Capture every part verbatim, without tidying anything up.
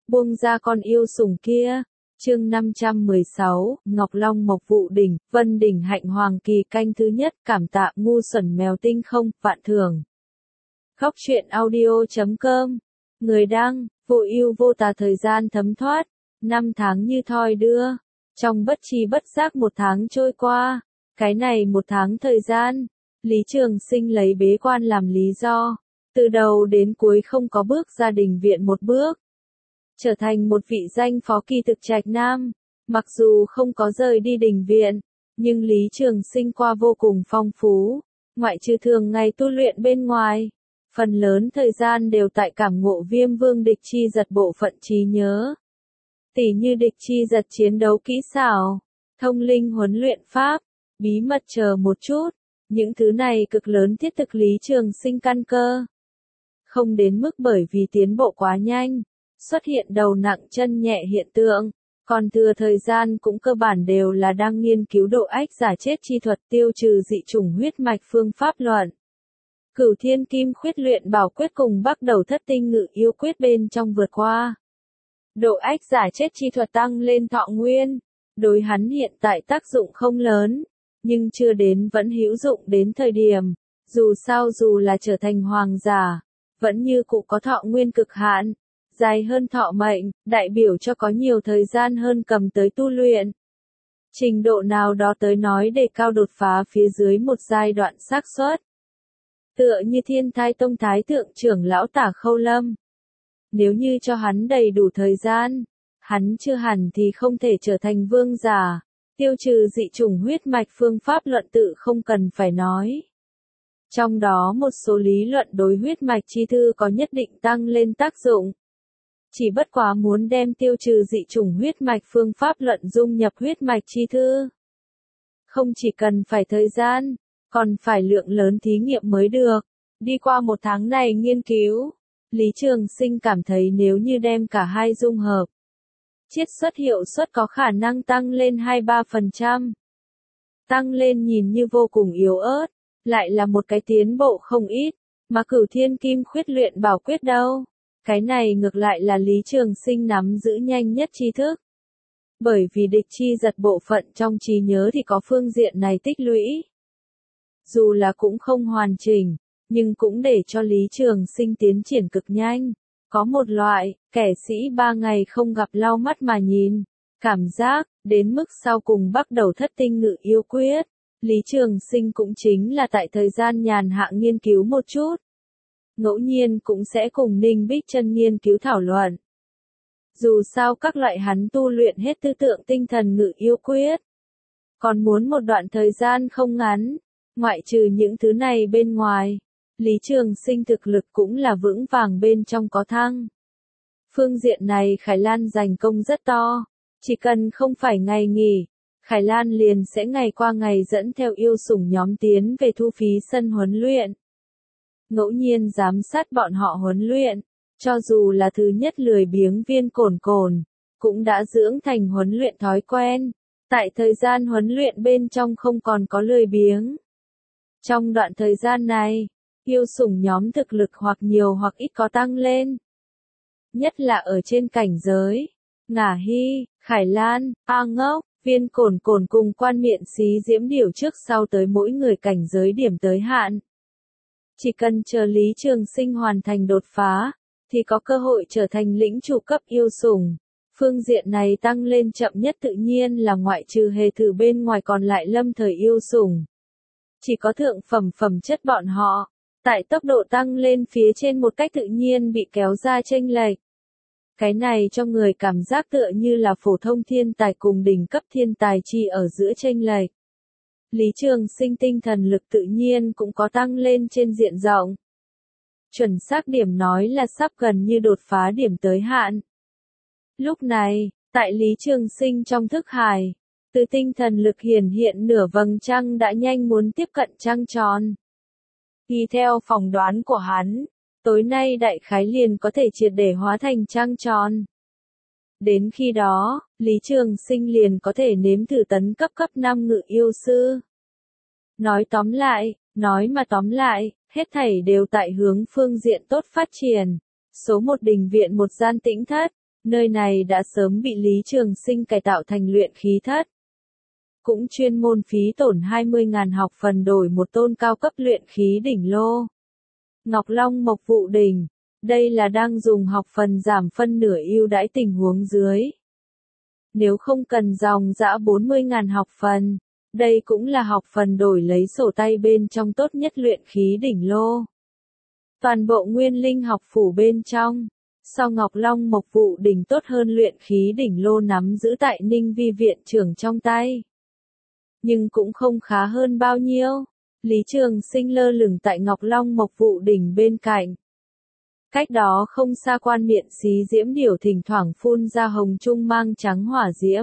buông ra con yêu sủng kia. Chương năm trăm mười sáu, Ngọc Long Mộc Vụ Đỉnh, Vân Đỉnh Hạnh Hoàng Kỳ canh thứ nhất, cảm tạ ngu xuẩn mèo tinh không, vạn thường. Khóc chuyện audio chấm com. Người đăng, vô ưu vô tà thời gian thấm thoát, năm tháng như thoi đưa. Trong bất tri bất giác một tháng trôi qua, cái này một tháng thời gian, Lý Trường Sinh lấy bế quan làm lý do, từ đầu đến cuối không có bước ra đình viện một bước. Trở thành một vị danh phó kỳ thực trạch nam, mặc dù không có rời đi đình viện, nhưng Lý Trường Sinh qua vô cùng phong phú, ngoại trừ thường ngày tu luyện bên ngoài, phần lớn thời gian đều tại cảm ngộ Viêm Vương địch chi giật bộ phận trí nhớ. Tỉ như địch chi giật chiến đấu kỹ xảo, thông linh huấn luyện pháp, bí mật chờ một chút, những thứ này cực lớn thiết thực Lý Trường Sinh căn cơ. Không đến mức bởi vì tiến bộ quá nhanh, xuất hiện đầu nặng chân nhẹ hiện tượng, còn thừa thời gian cũng cơ bản đều là đang nghiên cứu độ ách giả chết chi thuật tiêu trừ dị chủng huyết mạch phương pháp luận. Cửu Thiên Kim Khuyết luyện bảo quyết cùng bắt đầu thất tinh ngự yêu quyết bên trong vượt qua. Độ ách giả chết chi thuật tăng lên thọ nguyên, đối hắn hiện tại tác dụng không lớn, nhưng chưa đến vẫn hữu dụng đến thời điểm, dù sao dù là trở thành hoàng giả, vẫn như cụ có thọ nguyên cực hạn, dài hơn thọ mệnh, đại biểu cho có nhiều thời gian hơn cầm tới tu luyện. Trình độ nào đó tới nói đề cao đột phá phía dưới một giai đoạn xác suất. Tựa như Thiên Thai Tông Thái Thượng trưởng lão Tả Khâu Lâm. Nếu như cho hắn đầy đủ thời gian, hắn chưa hẳn thì không thể trở thành vương giả, tiêu trừ dị chủng huyết mạch phương pháp luận tự không cần phải nói. Trong đó một số lý luận đối huyết mạch chi thư có nhất định tăng lên tác dụng. Chỉ bất quá muốn đem tiêu trừ dị chủng huyết mạch phương pháp luận dung nhập huyết mạch chi thư. Không chỉ cần phải thời gian, còn phải lượng lớn thí nghiệm mới được. Đi qua một tháng này nghiên cứu, Lý Trường Sinh cảm thấy nếu như đem cả hai dung hợp, chiết xuất hiệu suất có khả năng tăng lên hai đến ba phần trăm. Tăng lên nhìn như vô cùng yếu ớt, lại là một cái tiến bộ không ít, mà Cửu Thiên Kim Khuyết luyện bảo quyết đâu. Cái này ngược lại là Lý Trường Sinh nắm giữ nhanh nhất tri thức. Bởi vì địch chi giật bộ phận trong trí nhớ thì có phương diện này tích lũy. Dù là cũng không hoàn chỉnh, nhưng cũng để cho Lý Trường Sinh tiến triển cực nhanh. Có một loại, kẻ sĩ ba ngày không gặp lau mắt mà nhìn. Cảm giác, đến mức sau cùng bắt đầu thất tinh ngự yêu quyết. Lý Trường Sinh cũng chính là tại thời gian nhàn hạ nghiên cứu một chút. Ngẫu nhiên cũng sẽ cùng Ninh Bích Chân nghiên cứu thảo luận. Dù sao các loại hắn tu luyện hết tư tượng tinh thần ngự yêu quyết. Còn muốn một đoạn thời gian không ngắn, ngoại trừ những thứ này bên ngoài, Lý Trường Sinh thực lực cũng là vững vàng bên trong có thăng. Phương diện này Khải Lan dành công rất to, chỉ cần không phải ngày nghỉ, Khải Lan liền sẽ ngày qua ngày dẫn theo yêu sủng nhóm tiến về thu phí sân huấn luyện. Ngẫu nhiên giám sát bọn họ huấn luyện, cho dù là thứ nhất lười biếng Viên Cổn Cổn, cũng đã dưỡng thành huấn luyện thói quen, tại thời gian huấn luyện bên trong không còn có lười biếng. Trong đoạn thời gian này, yêu sủng nhóm thực lực hoặc nhiều hoặc ít có tăng lên. Nhất là ở trên cảnh giới, Ngả Hy, Khải Lan, A Ngốc, Viên Cổn Cổn cùng Quan Miện Xí Diễm Điểu trước sau tới mỗi người cảnh giới điểm tới hạn. Chỉ cần chờ Lý Trường Sinh hoàn thành đột phá, thì có cơ hội trở thành lĩnh chủ cấp yêu sủng. Phương diện này tăng lên chậm nhất tự nhiên là ngoại trừ hề thử bên ngoài còn lại lâm thời yêu sủng. Chỉ có thượng phẩm phẩm chất bọn họ, tại tốc độ tăng lên phía trên một cách tự nhiên bị kéo ra chênh lệch. Cái này cho người cảm giác tựa như là phổ thông thiên tài cùng đỉnh cấp thiên tài chi ở giữa chênh lệch. Lý Trường Sinh tinh thần lực tự nhiên cũng có tăng lên trên diện rộng. Chuẩn xác điểm nói là sắp gần như đột phá điểm tới hạn. Lúc này, tại Lý Trường Sinh trong thức hải, từ tinh thần lực hiển hiện nửa vầng trăng đã nhanh muốn tiếp cận trăng tròn. Y theo phỏng đoán của hắn, tối nay đại khái liền có thể triệt để hóa thành trăng tròn. Đến khi đó, Lý Trường Sinh liền có thể nếm thử tấn cấp cấp năm ngự yêu sư. Nói tóm lại, nói mà tóm lại, hết thảy đều tại hướng phương diện tốt phát triển. Số một đình viện một gian tĩnh thất, Nơi này đã sớm bị Lý Trường Sinh cải tạo thành luyện khí thất. Cũng chuyên môn phí tổn hai mươi ngàn học phần đổi một tôn cao cấp luyện khí đỉnh lô. Ngọc Long Mộc Vụ Đỉnh. Đây là đang dùng học phần giảm phân nửa ưu đãi tình huống dưới. Nếu không cần dòng dã bốn mươi ngàn học phần, đây cũng là học phần đổi lấy sổ tay bên trong tốt nhất luyện khí đỉnh lô. Toàn bộ nguyên linh học phủ bên trong, so Ngọc Long Mộc Vụ Đỉnh tốt hơn luyện khí đỉnh lô nắm giữ tại Ninh Vi viện trưởng trong tay. Nhưng cũng không khá hơn bao nhiêu. Lý Trường Sinh lơ lửng tại Ngọc Long Mộc Vụ Đỉnh bên cạnh. Cách đó không xa quan miệng xí diễm điểu thỉnh thoảng phun ra hồng trung mang trắng hỏa diễm.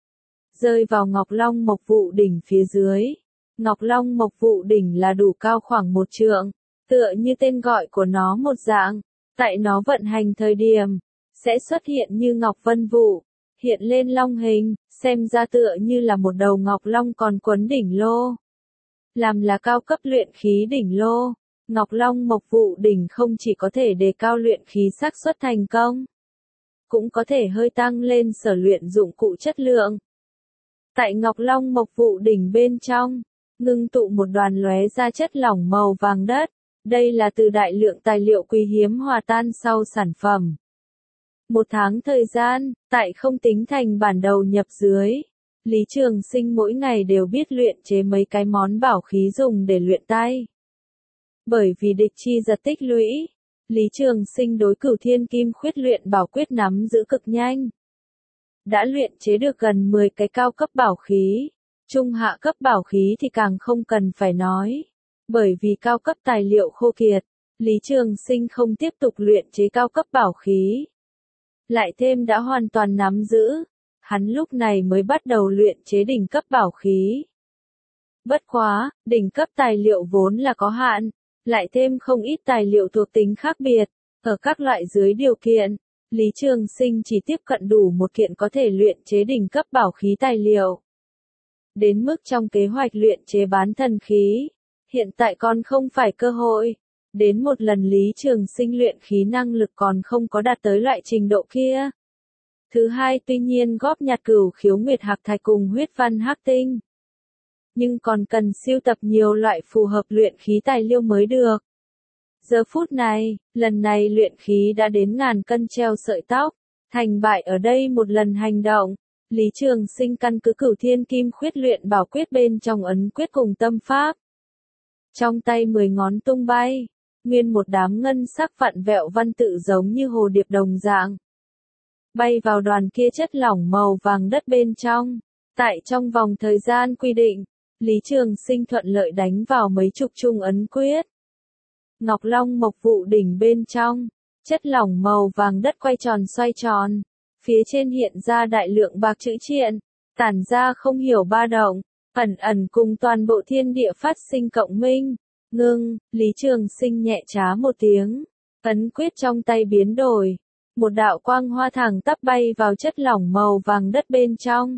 Rơi vào Ngọc Long Mộc Vụ Đỉnh phía dưới. Ngọc Long Mộc Vụ Đỉnh là đủ cao khoảng một trượng, tựa như tên gọi của nó một dạng. Tại nó vận hành thời điểm, sẽ xuất hiện như ngọc vân vụ, hiện lên long hình, xem ra tựa như là một đầu ngọc long còn quấn đỉnh lô. Làm là cao cấp luyện khí đỉnh lô, Ngọc Long Mộc Vụ Đỉnh không chỉ có thể đề cao luyện khí xác suất thành công, cũng có thể hơi tăng lên sở luyện dụng cụ chất lượng. Tại Ngọc Long Mộc Vụ Đỉnh bên trong, ngưng tụ một đoàn lóe ra chất lỏng màu vàng đất. Đây là từ đại lượng tài liệu quý hiếm hòa tan sau sản phẩm. Một tháng thời gian, tại không tính thành bản đầu nhập dưới, Lý Trường Sinh mỗi ngày đều biết luyện chế mấy cái món bảo khí dùng để luyện tay. Bởi vì địch chi giật tích lũy, Lý Trường Sinh đối Cửu Thiên Kim Khuyết luyện bảo quyết nắm giữ cực nhanh. Đã luyện chế được gần mười cái cao cấp bảo khí, trung hạ cấp bảo khí thì càng không cần phải nói. Bởi vì cao cấp tài liệu khô kiệt, Lý Trường Sinh không tiếp tục luyện chế cao cấp bảo khí. Lại thêm đã hoàn toàn nắm giữ, hắn lúc này mới bắt đầu luyện chế đỉnh cấp bảo khí. Bất quá, đỉnh cấp tài liệu vốn là có hạn, lại thêm không ít tài liệu thuộc tính khác biệt, ở các loại dưới điều kiện, Lý Trường Sinh chỉ tiếp cận đủ một kiện có thể luyện chế đỉnh cấp bảo khí tài liệu. Đến mức trong kế hoạch luyện chế bán thần khí, hiện tại còn không phải cơ hội. Đến một lần Lý Trường Sinh luyện khí năng lực còn không có đạt tới loại trình độ kia. Thứ hai tuy nhiên góp nhặt Cửu Khiếu Nguyệt Hạc Thạch cùng huyết văn hắc tinh. Nhưng còn cần sưu tập nhiều loại phù hợp luyện khí tài liệu mới được. Giờ phút này, lần này luyện khí đã đến ngàn cân treo sợi tóc. Thành bại ở đây một lần hành động. Lý Trường Sinh căn cứ Cửu Thiên Kim Khuyết luyện bảo quyết bên trong ấn quyết cùng tâm pháp. Trong tay mười ngón tung bay, nguyên một đám ngân sắc vặn vẹo văn tự giống như hồ điệp đồng dạng. Bay vào đoàn kia chất lỏng màu vàng đất bên trong. Tại trong vòng thời gian quy định, Lý Trường Sinh thuận lợi đánh vào mấy chục chung ấn quyết. Ngọc Long Mộc Vụ Đỉnh bên trong, chất lỏng màu vàng đất quay tròn xoay tròn. Phía trên hiện ra đại lượng bạc chữ triện, tản ra không hiểu ba động. Ẩn ẩn cùng toàn bộ thiên địa phát sinh cộng minh. Ngưng, Lý Trường Sinh nhẹ trá một tiếng. Ấn quyết trong tay biến đổi. Một đạo quang hoa thẳng tắp bay vào chất lỏng màu vàng đất bên trong.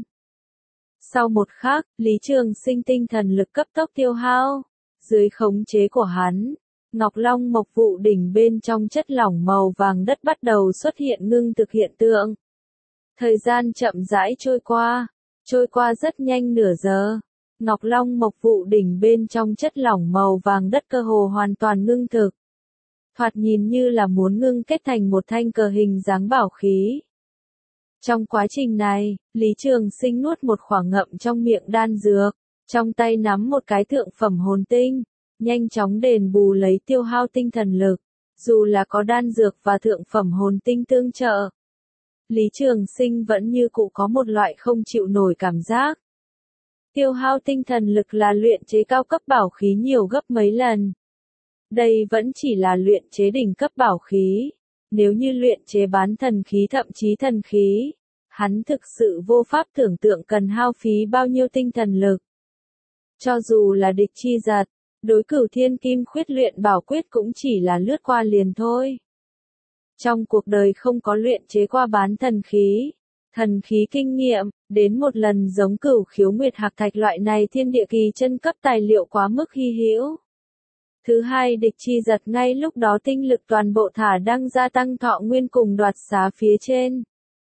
Sau một khắc, Lý Trường Sinh tinh thần lực cấp tốc tiêu hao. Dưới khống chế của hắn, Ngọc Long Mộc Vụ Đỉnh bên trong chất lỏng màu vàng đất bắt đầu xuất hiện ngưng thực hiện tượng. Thời gian chậm rãi trôi qua. Trôi qua rất nhanh nửa giờ. Ngọc Long Mộc Vụ Đỉnh bên trong chất lỏng màu vàng đất cơ hồ hoàn toàn ngưng thực. Thoạt nhìn như là muốn ngưng kết thành một thanh cờ hình dáng bảo khí. Trong quá trình này, Lý Trường Sinh nuốt một khoảng ngậm trong miệng đan dược, trong tay nắm một cái thượng phẩm hồn tinh, nhanh chóng đền bù lấy tiêu hao tinh thần lực, dù là có đan dược và thượng phẩm hồn tinh tương trợ. Lý Trường Sinh vẫn như cũ có một loại không chịu nổi cảm giác. Tiêu hao tinh thần lực là luyện chế cao cấp bảo khí nhiều gấp mấy lần. Đây vẫn chỉ là luyện chế đỉnh cấp bảo khí. Nếu như luyện chế bán thần khí thậm chí thần khí, hắn thực sự vô pháp tưởng tượng cần hao phí bao nhiêu tinh thần lực. Cho dù là địch chi giật, đối Cửu Thiên Kim Khuyết luyện bảo quyết cũng chỉ là lướt qua liền thôi. Trong cuộc đời không có luyện chế qua bán thần khí, thần khí kinh nghiệm, đến một lần giống Cửu Khiếu Nguyệt Hạc Thạch loại này thiên địa kỳ chân cấp tài liệu quá mức hy hữu. Thứ hai địch chi giật ngay lúc đó tinh lực toàn bộ thả đang gia tăng thọ nguyên cùng đoạt xá phía trên.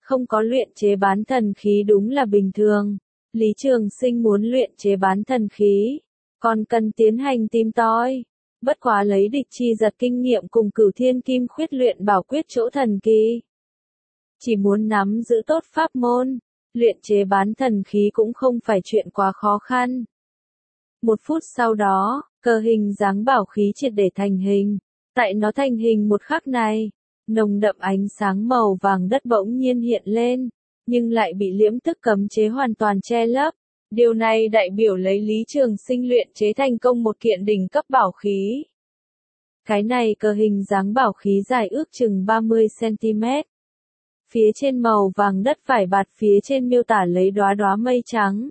Không có luyện chế bán thần khí đúng là bình thường. Lý Trường Sinh muốn luyện chế bán thần khí, còn cần tiến hành tìm tòi. Bất quá lấy địch chi giật kinh nghiệm cùng Cửu Thiên Kim Khuyết luyện bảo quyết chỗ thần kỳ. Chỉ muốn nắm giữ tốt pháp môn, luyện chế bán thần khí cũng không phải chuyện quá khó khăn. Một phút sau đó, cờ hình dáng bảo khí triệt để thành hình. Tại nó thành hình một khắc này, nồng đậm ánh sáng màu vàng đất bỗng nhiên hiện lên, nhưng lại bị liễm tức cấm chế hoàn toàn che lấp. Điều này đại biểu lấy Lý Trường Sinh luyện chế thành công một kiện đỉnh cấp bảo khí. Cái này cờ hình dáng bảo khí dài ước chừng ba mươi xăng-ti-mét. Phía trên màu vàng đất vải bạt phía trên miêu tả lấy đóa đóa mây trắng.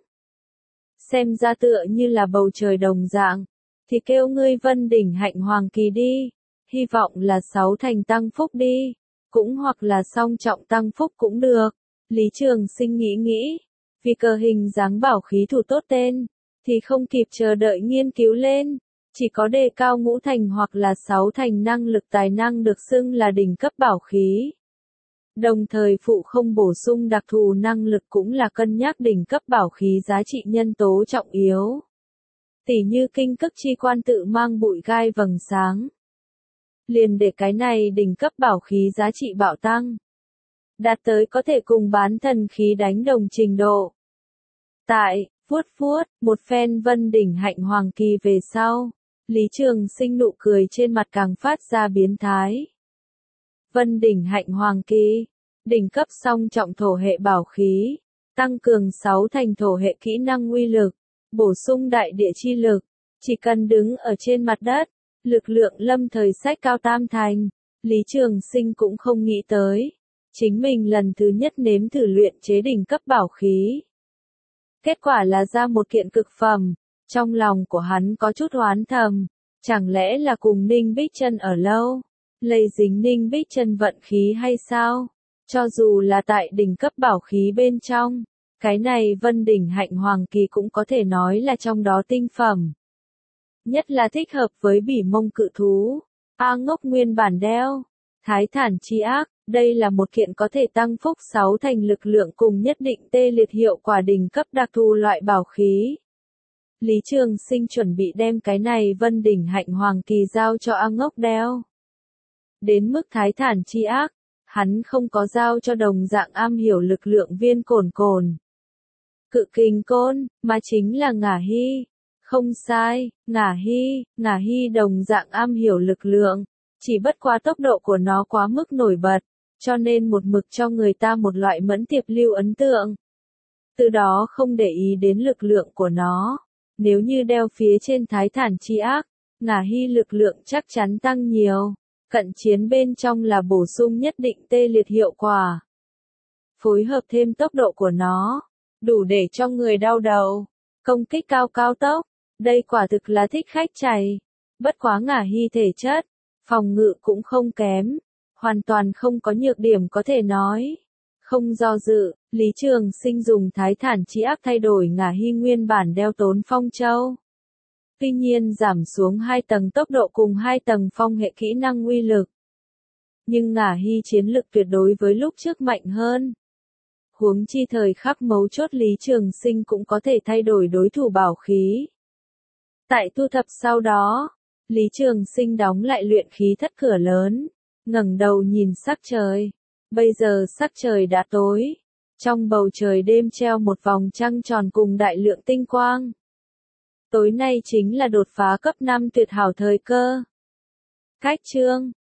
Xem ra tựa như là bầu trời đồng dạng, thì kêu ngươi Vân Đỉnh Hạnh Hoàng Kỳ đi, hy vọng là sáu thành tăng phúc đi, cũng hoặc là song trọng tăng phúc cũng được. Lý Trường Sinh nghĩ nghĩ, vì cờ hình dáng bảo khí thủ tốt tên, thì không kịp chờ đợi nghiên cứu lên, chỉ có đề cao ngũ thành hoặc là sáu thành năng lực tài năng được xưng là đỉnh cấp bảo khí. Đồng thời phụ không bổ sung đặc thù năng lực cũng là cân nhắc đỉnh cấp bảo khí giá trị nhân tố trọng yếu. Tỉ như kinh cức chi quan tự mang bụi gai vầng sáng. Liền để cái này đỉnh cấp bảo khí giá trị bạo tăng. Đạt tới có thể cùng bán thần khí đánh đồng trình độ. Tại, vuốt vuốt, một phen Vân Đỉnh Hạnh Hoàng Kỳ về sau, Lý Trường Sinh nụ cười trên mặt càng phát ra biến thái. Vân Đỉnh Hạnh Hoàng Kỳ, đỉnh cấp song trọng thổ hệ bảo khí, tăng cường sáu thành thổ hệ kỹ năng uy lực, bổ sung đại địa chi lực, chỉ cần đứng ở trên mặt đất, lực lượng lâm thời sách cao tam thành. Lý Trường Sinh cũng không nghĩ tới, chính mình lần thứ nhất nếm thử luyện chế đỉnh cấp bảo khí. Kết quả là ra một kiện cực phẩm, trong lòng của hắn có chút oán thầm, chẳng lẽ là cùng Ninh Bích Chân ở lâu, lây dính Ninh Bích Chân vận khí hay sao? Cho dù là tại đỉnh cấp bảo khí bên trong, cái này Vân Đỉnh Hạnh Hoàng Kỳ cũng có thể nói là trong đó tinh phẩm. Nhất là thích hợp với bỉ mông cự thú, A Ngốc nguyên bản đeo, Thái Thản Chi Ác, đây là một kiện có thể tăng phúc sáu thành lực lượng cùng nhất định tê liệt hiệu quả đỉnh cấp đặc thù loại bảo khí. Lý Trường Sinh chuẩn bị đem cái này Vân Đỉnh Hạnh Hoàng Kỳ giao cho A Ngốc đeo. Đến mức Thái Thản Chi Ác, hắn không có giao cho đồng dạng am hiểu lực lượng viên cồn cồn. Cự kình côn, mà chính là Ngả Hy. Không sai, Ngả Hy, Ngả Hy đồng dạng am hiểu lực lượng, chỉ bất quá tốc độ của nó quá mức nổi bật, cho nên một mực cho người ta một loại mẫn tiệp lưu ấn tượng. Từ đó không để ý đến lực lượng của nó, nếu như đeo phía trên Thái Thản Chi Ác, Ngả Hy lực lượng chắc chắn tăng nhiều, cận chiến bên trong là bổ sung nhất định tê liệt hiệu quả. Phối hợp thêm tốc độ của nó, đủ để cho người đau đầu, công kích cao cao tốc, đây quả thực là thích khách chày. Bất quá Ngả Hy thể chất, phòng ngự cũng không kém, hoàn toàn không có nhược điểm có thể nói. Không do dự, Lý Trường Sinh dùng Thái Thản Chi Ác thay đổi Ngả Hy nguyên bản đeo Tốn Phong Châu. Tuy nhiên giảm xuống hai tầng tốc độ cùng hai tầng phong hệ kỹ năng uy lực. Nhưng Ngả Hy chiến lực tuyệt đối với lúc trước mạnh hơn. Huống chi thời khắc mấu chốt Lý Trường Sinh cũng có thể thay đổi đối thủ bảo khí. Tại thu thập sau đó, Lý Trường Sinh đóng lại luyện khí thất cửa lớn, ngẩng đầu nhìn sắc trời. Bây giờ sắc trời đã tối, trong bầu trời đêm treo một vòng trăng tròn cùng đại lượng tinh quang. Tối nay chính là đột phá cấp năm tuyệt hảo thời cơ. Cách chương